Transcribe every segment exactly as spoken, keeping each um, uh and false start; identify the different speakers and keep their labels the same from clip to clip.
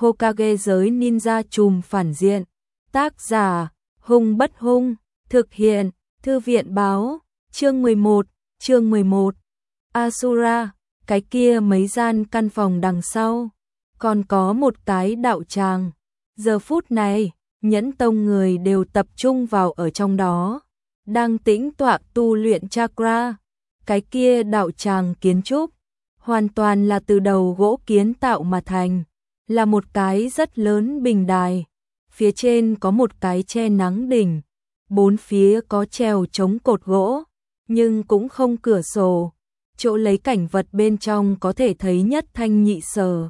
Speaker 1: Hokage giới ninja trùm phản diện. Tác giả, Hung Bất Hung, thực hiện, Thư viện báo, chương mười một, chương mười một. Asura, cái kia mấy gian căn phòng đằng sau, còn có một cái đạo tràng. Giờ phút này, Nhẫn Tông người đều tập trung vào ở trong đó, đang tĩnh tọa tu luyện chakra. Cái kia đạo tràng kiến trúc, hoàn toàn là từ đầu gỗ kiến tạo mà thành, là một cái rất lớn bình đài. Phía trên có một cái che nắng đỉnh, bốn phía có treo chống cột gỗ, nhưng cũng không cửa sổ. Chỗ lấy cảnh vật bên trong có thể thấy nhất thanh nhị sở.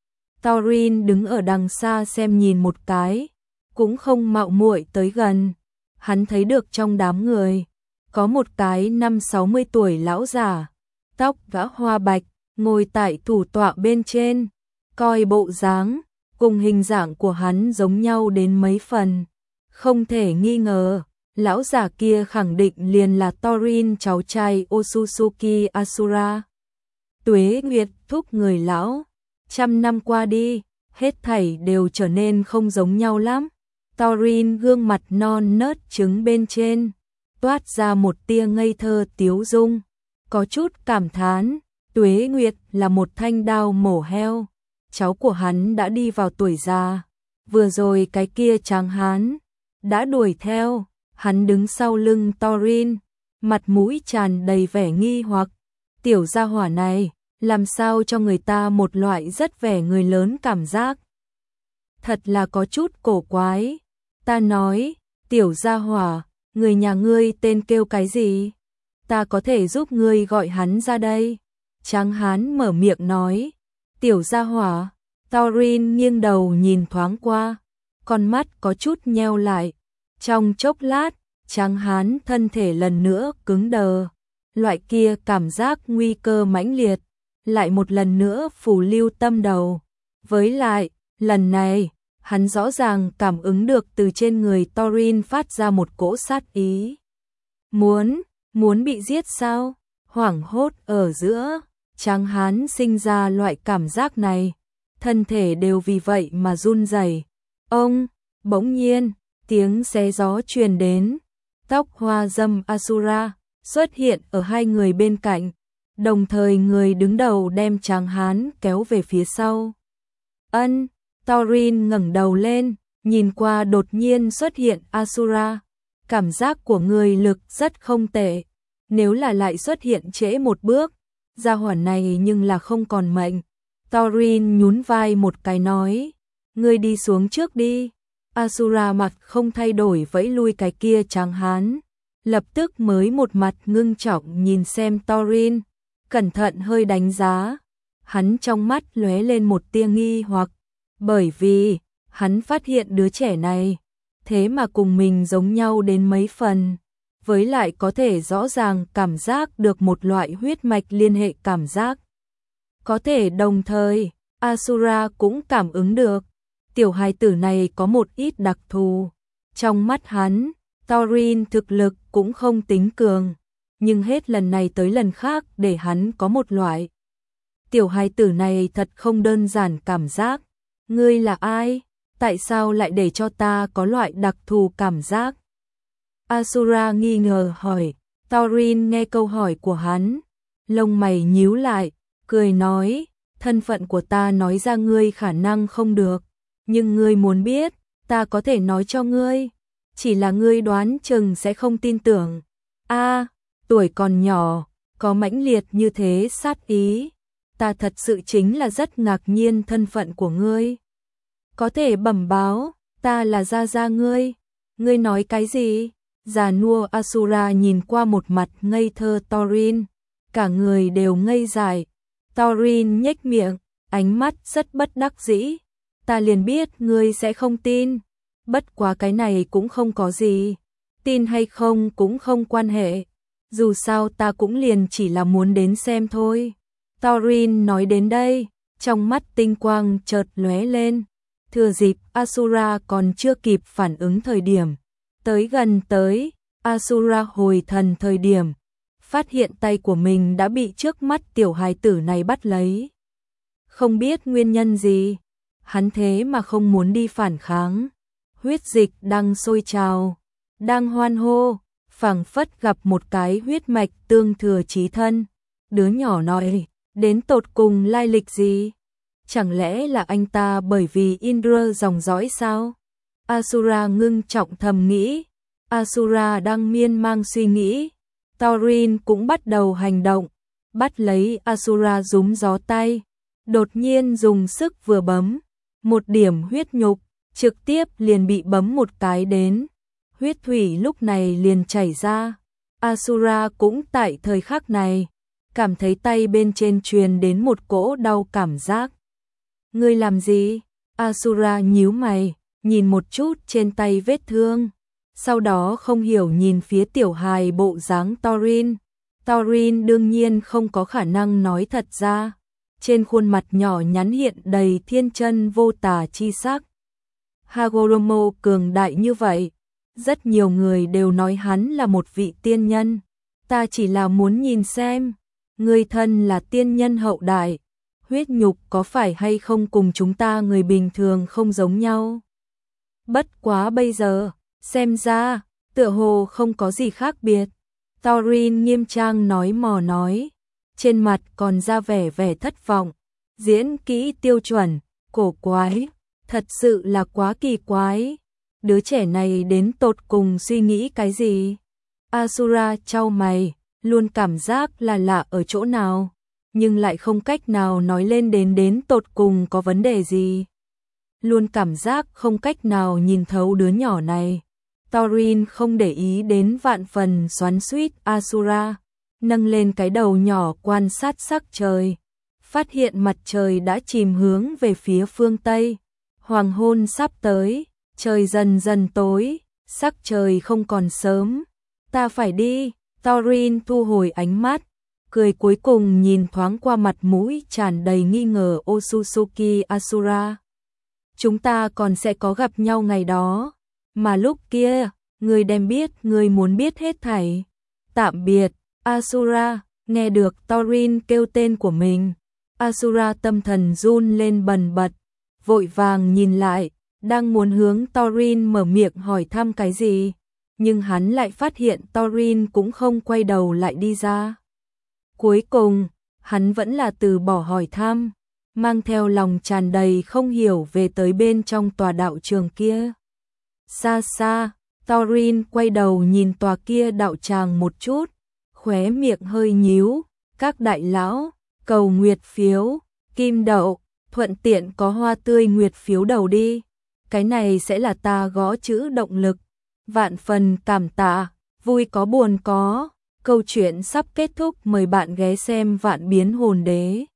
Speaker 1: Taurin đứng ở đằng xa xem nhìn một cái, cũng không mạo muội tới gần. Hắn thấy được trong đám người, có một cái năm sáu mươi tuổi lão già, tóc gã hoa bạch, ngồi tại thủ tọa bên trên, coi bộ dáng, cùng hình dạng của hắn giống nhau đến mấy phần. Không thể nghi ngờ, lão già kia khẳng định liền là Taurin cháu trai Otsutsuki Asura. Tuế nguyệt thúc người lão, trăm năm qua đi, hết thảy đều trở nên không giống nhau lắm. Taurin gương mặt non nớt trứng bên trên, toát ra một tia ngây thơ tiếu dung, có chút cảm thán, Tuế Nguyệt là một thanh đao mổ heo, cháu của hắn đã đi vào tuổi già, vừa rồi cái kia tráng hán đã đuổi theo, hắn đứng sau lưng Taurin, mặt mũi tràn đầy vẻ nghi hoặc, tiểu gia hỏa này, làm sao cho người ta một loại rất vẻ người lớn cảm giác. Thật là có chút cổ quái, ta nói, tiểu gia hỏa, người nhà ngươi tên kêu cái gì? Ta có thể giúp ngươi gọi hắn ra đây. Tráng hán mở miệng nói, tiểu gia hỏa. Taurin nghiêng đầu nhìn thoáng qua, con mắt có chút nheo lại. Trong chốc lát, tráng hán thân thể lần nữa cứng đờ. Loại kia cảm giác nguy cơ mãnh liệt, lại một lần nữa phủ lưu tâm đầu. Với lại, lần này, hắn rõ ràng cảm ứng được từ trên người Taurin phát ra một cỗ sát ý. Muốn, muốn bị giết sao? Hoảng hốt ở giữa, tráng hán sinh ra loại cảm giác này, thân thể đều vì vậy mà run rẩy. Ông, bỗng nhiên, tiếng xé gió truyền đến, tóc hoa dâm Asura xuất hiện ở hai người bên cạnh, đồng thời người đứng đầu đem tráng hán kéo về phía sau. Ân, Taurin ngẩng đầu lên, nhìn qua đột nhiên xuất hiện Asura, cảm giác của người lực rất không tệ, nếu là lại xuất hiện trễ một bước, gia hỏa này nhưng là không còn mệnh. Taurin nhún vai một cái nói, ngươi đi xuống trước đi. Asura mặt không thay đổi vẫy lui cái kia tráng hán, lập tức mới một mặt ngưng trọng nhìn xem Taurin, cẩn thận hơi đánh giá, hắn trong mắt lóe lên một tia nghi hoặc, bởi vì hắn phát hiện đứa trẻ này thế mà cùng mình giống nhau đến mấy phần, với lại có thể rõ ràng cảm giác được một loại huyết mạch liên hệ cảm giác. Có thể đồng thời, Asura cũng cảm ứng được, tiểu hài tử này có một ít đặc thù. Trong mắt hắn, Taurin thực lực cũng không tính cường, nhưng hết lần này tới lần khác để hắn có một loại. Tiểu hài tử này thật không đơn giản cảm giác. Ngươi là ai? Tại sao lại để cho ta có loại đặc thù cảm giác? Asura nghi ngờ hỏi. Taurin nghe câu hỏi của hắn, lông mày nhíu lại, cười nói, thân phận của ta nói ra ngươi khả năng không được, nhưng ngươi muốn biết, ta có thể nói cho ngươi, chỉ là ngươi đoán chừng sẽ không tin tưởng. A, tuổi còn nhỏ, có mãnh liệt như thế sát ý, ta thật sự chính là rất ngạc nhiên thân phận của ngươi. Có thể bẩm báo, ta là gia gia ngươi. Ngươi nói cái gì? Già nua Asura nhìn qua một mặt ngây thơ Taurin, cả người đều ngây dại. Taurin nhếch miệng, ánh mắt rất bất đắc dĩ. Ta liền biết ngươi sẽ không tin, bất quá cái này cũng không có gì, tin hay không cũng không quan hệ, dù sao ta cũng liền chỉ là muốn đến xem thôi. Taurin nói đến đây, trong mắt tinh quang chợt lóe lên, thừa dịp Asura còn chưa kịp phản ứng thời điểm, tới gần tới, Asura hồi thần thời điểm, phát hiện tay của mình đã bị trước mắt tiểu hài tử này bắt lấy. Không biết nguyên nhân gì, hắn thế mà không muốn đi phản kháng. Huyết dịch đang sôi trào, đang hoan hô, phảng phất gặp một cái huyết mạch tương thừa chí thân. Đứa nhỏ nói, đến tột cùng lai lịch gì? Chẳng lẽ là anh ta bởi vì Indra dòng dõi sao? Asura ngưng trọng thầm nghĩ. Asura đang miên man suy nghĩ. Taurin cũng bắt đầu hành động, bắt lấy Asura rúm gió tay, đột nhiên dùng sức vừa bấm, một điểm huyết nhục trực tiếp liền bị bấm một cái đến, huyết thủy lúc này liền chảy ra. Asura cũng tại thời khắc này cảm thấy tay bên trên truyền đến một cỗ đau cảm giác. Ngươi làm gì? Asura nhíu mày, nhìn một chút trên tay vết thương, sau đó không hiểu nhìn phía tiểu hài bộ dáng Taurin. Taurin đương nhiên không có khả năng nói thật ra, trên khuôn mặt nhỏ nhắn hiện đầy thiên chân vô tà chi sắc. Hagoromo cường đại như vậy, rất nhiều người đều nói hắn là một vị tiên nhân, ta chỉ là muốn nhìn xem, người thân là tiên nhân hậu đại, huyết nhục có phải hay không cùng chúng ta người bình thường không giống nhau. Bất quá bây giờ, xem ra, tựa hồ không có gì khác biệt. Taurin nghiêm trang nói mò nói, trên mặt còn ra vẻ vẻ thất vọng, diễn kỹ tiêu chuẩn, cổ quái, thật sự là quá kỳ quái. Đứa trẻ này đến tột cùng suy nghĩ cái gì? Asura chau mày, luôn cảm giác là lạ ở chỗ nào, nhưng lại không cách nào nói lên đến đến tột cùng có vấn đề gì. Luôn cảm giác không cách nào nhìn thấu đứa nhỏ này. Taurin không để ý đến vạn phần xoắn xuýt Asura, nâng lên cái đầu nhỏ quan sát sắc trời, phát hiện mặt trời đã chìm hướng về phía phương Tây, hoàng hôn sắp tới, trời dần dần tối, sắc trời không còn sớm, ta phải đi. Taurin thu hồi ánh mắt, cười cuối cùng nhìn thoáng qua mặt mũi tràn đầy nghi ngờ Otsutsuki Asura. Chúng ta còn sẽ có gặp nhau ngày đó, mà lúc kia, ngươi đem biết ngươi muốn biết hết thảy. Tạm biệt, Asura. Nghe được Taurin kêu tên của mình, Asura tâm thần run lên bần bật, vội vàng nhìn lại, đang muốn hướng Taurin mở miệng hỏi thăm cái gì, nhưng hắn lại phát hiện Taurin cũng không quay đầu lại đi ra. Cuối cùng, hắn vẫn là từ bỏ hỏi thăm, mang theo lòng tràn đầy không hiểu về tới bên trong tòa đạo trường kia. Xa xa, Taurin quay đầu nhìn tòa kia đạo tràng một chút, khóe miệng hơi nhíu, các đại lão, cầu nguyệt phiếu, kim đậu, thuận tiện có hoa tươi nguyệt phiếu đầu đi, cái này sẽ là ta gõ chữ động lực, vạn phần cảm tạ, vui có buồn có, câu chuyện sắp kết thúc, mời bạn ghé xem Vạn Biến Hồn Đế.